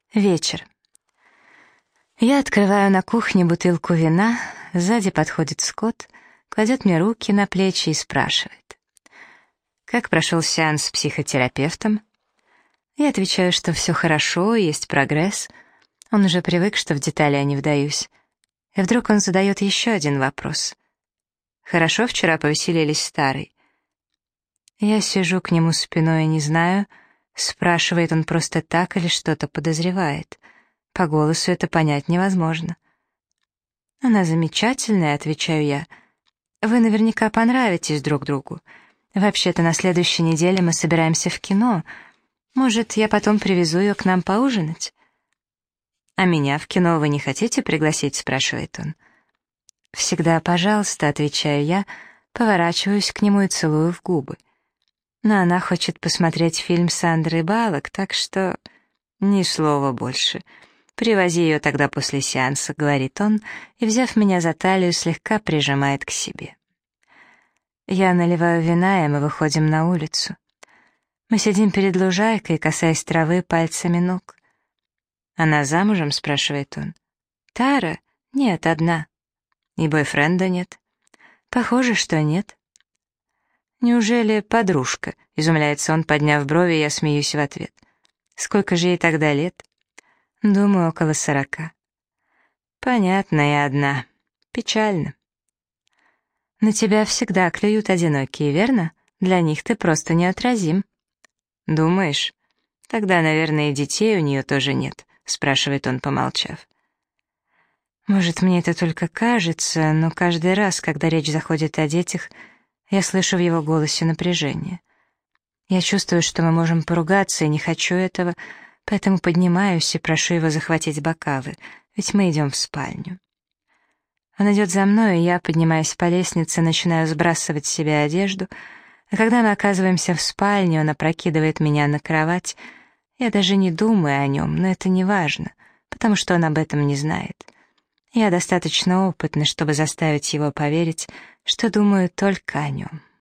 Вечер. Я открываю на кухне бутылку вина, сзади подходит Скотт, кладет мне руки на плечи и спрашивает: «Как прошел сеанс с психотерапевтом?» Я отвечаю, что все хорошо, есть прогресс. Он уже привык, что в детали я не вдаюсь. И вдруг он задает еще один вопрос. «Хорошо вчера повеселились, старый?» Я сижу к нему спиной и не знаю, спрашивает он просто так или что-то подозревает. По голосу это понять невозможно. «Она замечательная», — отвечаю я. «Вы наверняка понравитесь друг другу. Вообще-то на следующей неделе мы собираемся в кино. Может, я потом привезу ее к нам поужинать?» «А меня в кино вы не хотите пригласить?» — спрашивает он. «Всегда пожалуйста», — отвечаю я, поворачиваюсь к нему и целую в губы. Но она хочет посмотреть фильм Сандры Баллок, так что... Ни слова больше. «Привози ее тогда после сеанса», — говорит он, и, взяв меня за талию, слегка прижимает к себе. Я наливаю вина, и мы выходим на улицу. Мы сидим перед лужайкой, касаясь травы пальцами ног. «Она замужем?» — спрашивает он. «Тара? Нет, одна». «И бойфренда нет?» «Похоже, что нет». «Неужели подружка?» — изумляется он, подняв брови, и я смеюсь в ответ. «Сколько же ей тогда лет?» «Думаю, около 40». «Понятно, я одна. Печально». «На тебя всегда клюют одинокие, верно? Для них ты просто неотразим». «Думаешь? Тогда, наверное, и детей у нее тоже нет», — спрашивает он, помолчав. «Может, мне это только кажется, но каждый раз, когда речь заходит о детях, я слышу в его голосе напряжение. Я чувствую, что мы можем поругаться, и не хочу этого, поэтому поднимаюсь и прошу его захватить бокалы, ведь мы идем в спальню. Он идет за мной, и я, поднимаясь по лестнице, начинаю сбрасывать с себя одежду, а когда мы оказываемся в спальне, он опрокидывает меня на кровать. Я даже не думаю о нем, но это не важно, потому что он об этом не знает. Я достаточно опытна, чтобы заставить его поверить, что думаю только о нем.